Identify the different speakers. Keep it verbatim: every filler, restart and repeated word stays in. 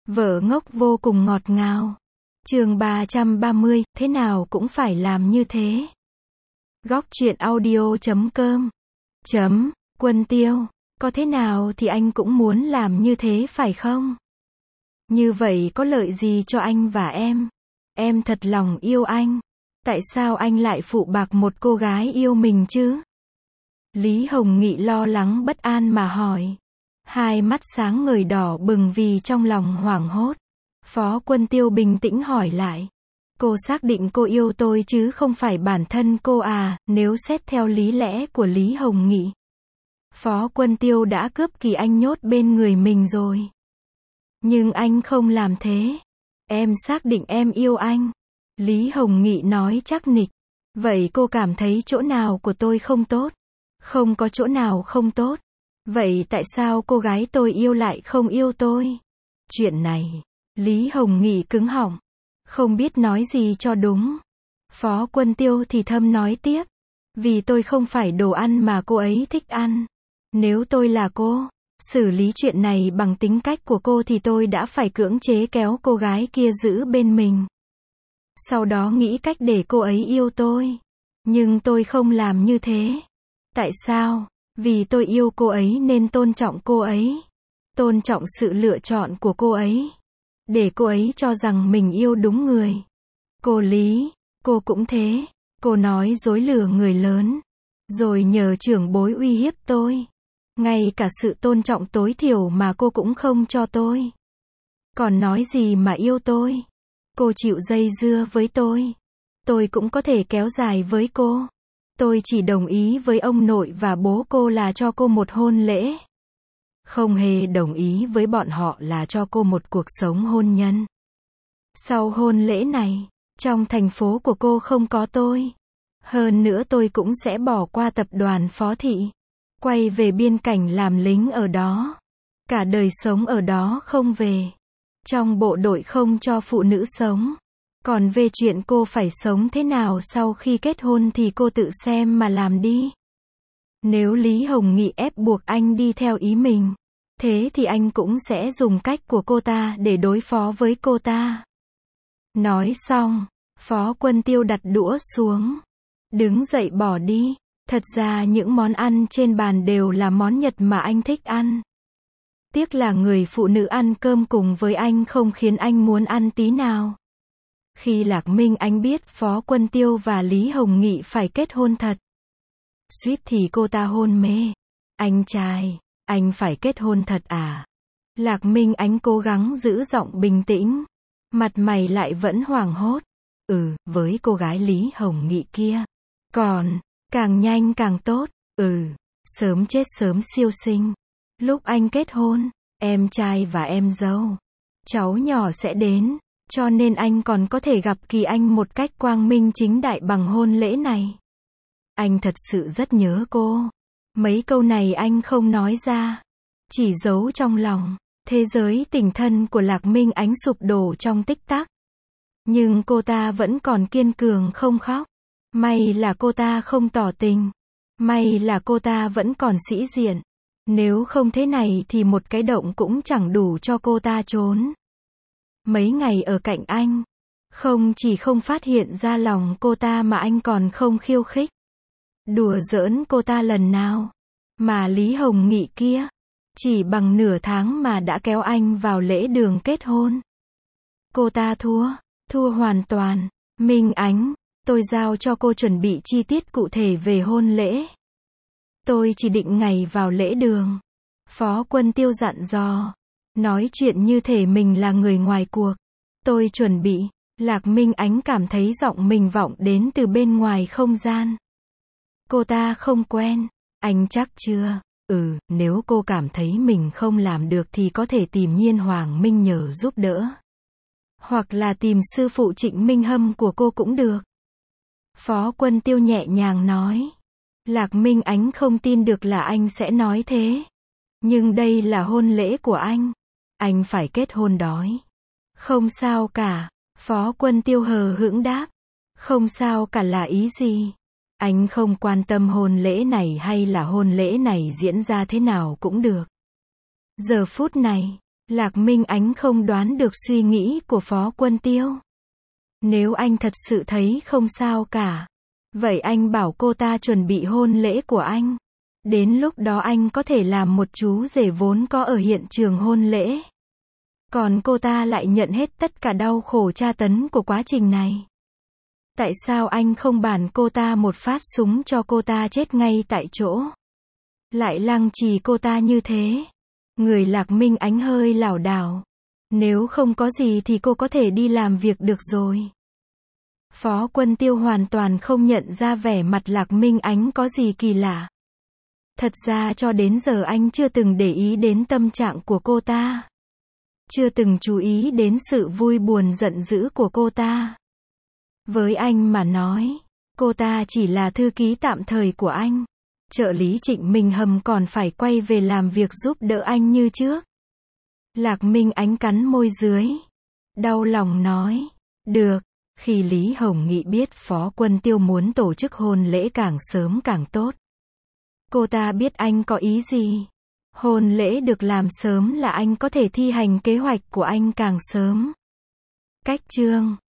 Speaker 1: Vợ ngốc vô cùng ngọt ngào. Chương ba trăm ba mươi, thế nào cũng phải làm như thế. Góc truyện audio chấm com. Chấm, Quân Tiêu, có thế nào thì anh cũng muốn làm như thế phải không? Như vậy có lợi gì cho anh và em? Em thật lòng yêu anh. Tại sao anh lại phụ bạc một cô gái yêu mình chứ? Lý Hồng Nghị lo lắng bất an mà hỏi. Hai mắt sáng ngời đỏ bừng vì trong lòng hoảng hốt. Phó Quân Tiêu bình tĩnh hỏi lại. Cô xác định cô yêu tôi chứ không phải bản thân cô à, nếu xét theo lý lẽ của Lý Hồng Nghị. Phó Quân Tiêu đã cướp Kỳ Anh nhốt bên người mình rồi. Nhưng anh không làm thế. Em xác định em yêu anh. Lý Hồng Nghị nói chắc nịch. Vậy cô cảm thấy chỗ nào của tôi không tốt? Không có chỗ nào không tốt. Vậy tại sao cô gái tôi yêu lại không yêu tôi? Chuyện này, Lý Hồng Nghị cứng họng. Không biết nói gì cho đúng. Phó Quân Tiêu thì thầm nói tiếp. Vì tôi không phải đồ ăn mà cô ấy thích ăn. Nếu tôi là cô, xử lý chuyện này bằng tính cách của cô thì tôi đã phải cưỡng chế kéo cô gái kia giữ bên mình. Sau đó nghĩ cách để cô ấy yêu tôi. Nhưng tôi không làm như thế. Tại sao? Vì tôi yêu cô ấy nên tôn trọng cô ấy. Tôn trọng sự lựa chọn của cô ấy. Để cô ấy cho rằng mình yêu đúng người. Cô Lý, cô cũng thế. Cô nói dối lừa người lớn. Rồi nhờ trưởng bối uy hiếp tôi. Ngay cả sự tôn trọng tối thiểu mà cô cũng không cho tôi. Còn nói gì mà yêu tôi? Cô chịu dây dưa với tôi. Tôi cũng có thể kéo dài với cô. Tôi chỉ đồng ý với ông nội và bố cô là cho cô một hôn lễ. Không hề đồng ý với bọn họ là cho cô một cuộc sống hôn nhân. Sau hôn lễ này, trong thành phố của cô không có tôi. Hơn nữa tôi cũng sẽ bỏ qua tập đoàn Phó Thị. Quay về biên cảnh làm lính ở đó. Cả đời sống ở đó không về. Trong bộ đội không cho phụ nữ sống. Còn về chuyện cô phải sống thế nào sau khi kết hôn thì cô tự xem mà làm đi. Nếu Lý Hồng Nghị ép buộc anh đi theo ý mình, thế thì anh cũng sẽ dùng cách của cô ta để đối phó với cô ta. Nói xong, Phó Quân Tiêu đặt đũa xuống. Đứng dậy bỏ đi. Thật ra những món ăn trên bàn đều là món Nhật mà anh thích ăn. Tiếc là người phụ nữ ăn cơm cùng với anh không khiến anh muốn ăn tí nào. Khi Lạc Minh Ánh biết Phó Quân Tiêu và Lý Hồng Nghị phải kết hôn thật, suýt thì cô ta hôn mê. Anh trai, anh phải kết hôn thật à? Lạc Minh Ánh cố gắng giữ giọng bình tĩnh. Mặt mày lại vẫn hoảng hốt. Ừ, với cô gái Lý Hồng Nghị kia. Còn, càng nhanh càng tốt. Ừ, sớm chết sớm siêu sinh. Lúc anh kết hôn, em trai và em dâu, cháu nhỏ sẽ đến. Cho nên anh còn có thể gặp Kỳ Anh một cách quang minh chính đại bằng hôn lễ này. Anh thật sự rất nhớ cô. Mấy câu này anh không nói ra. Chỉ giấu trong lòng. Thế giới tình thân của Lạc Minh Ánh sụp đổ trong tích tắc. Nhưng cô ta vẫn còn kiên cường không khóc. May là cô ta không tỏ tình. May là cô ta vẫn còn sĩ diện. Nếu không thế này thì một cái động cũng chẳng đủ cho cô ta trốn. Mấy ngày ở cạnh anh, không chỉ không phát hiện ra lòng cô ta mà anh còn không khiêu khích, đùa giỡn cô ta lần nào. Mà Lý Hồng Nghị kia, chỉ bằng nửa tháng mà đã kéo anh vào lễ đường kết hôn. Cô ta thua, thua hoàn toàn. Minh Ánh, tôi giao cho cô chuẩn bị chi tiết cụ thể về hôn lễ. Tôi chỉ định ngày vào lễ đường. Phó Quân Tiêu dặn dò. Nói chuyện như thể mình là người ngoài cuộc. Tôi chuẩn bị. Lạc Minh Ánh cảm thấy giọng mình vọng đến từ bên ngoài không gian. Cô ta không quen. Anh chắc chưa? Ừ, nếu cô cảm thấy mình không làm được thì có thể tìm Nhiên Hoàng Minh nhờ giúp đỡ. Hoặc là tìm sư phụ Trịnh Minh Hâm của cô cũng được. Phó Quân Tiêu nhẹ nhàng nói. Lạc Minh Ánh không tin được là anh sẽ nói thế. Nhưng đây là hôn lễ của anh. Anh phải kết hôn đói. Không sao cả. Phó Quân Tiêu hờ hững đáp. Không sao cả là ý gì? Anh không quan tâm hôn lễ này hay là hôn lễ này diễn ra thế nào cũng được. Giờ phút này, Lạc Minh Ánh không đoán được suy nghĩ của Phó Quân Tiêu. Nếu anh thật sự thấy không sao cả, vậy anh bảo cô ta chuẩn bị hôn lễ của anh. Đến lúc đó anh có thể làm một chú rể vốn có ở hiện trường hôn lễ. Còn cô ta lại nhận hết tất cả đau khổ tra tấn của quá trình này. Tại sao anh không bắn cô ta một phát súng cho cô ta chết ngay tại chỗ? Lại lăng trì cô ta như thế. Người Lạc Minh Ánh hơi lảo đảo. Nếu không có gì thì cô có thể đi làm việc được rồi. Phó Quân Tiêu hoàn toàn không nhận ra vẻ mặt Lạc Minh Ánh có gì kỳ lạ. Thật ra cho đến giờ anh chưa từng để ý đến tâm trạng của cô ta. Chưa từng chú ý đến sự vui buồn giận dữ của cô ta. Với anh mà nói, cô ta chỉ là thư ký tạm thời của anh. Trợ lý Trịnh Minh Hâm còn phải quay về làm việc giúp đỡ anh như trước. Lạc Minh Ánh cắn môi dưới. Đau lòng nói. Được. Khi Lý Hồng Nghị biết Phó Quân Tiêu muốn tổ chức hôn lễ càng sớm càng tốt. Cô ta biết anh có ý gì. Hôn lễ được làm sớm là anh có thể thi hành kế hoạch của anh càng sớm. Cách chương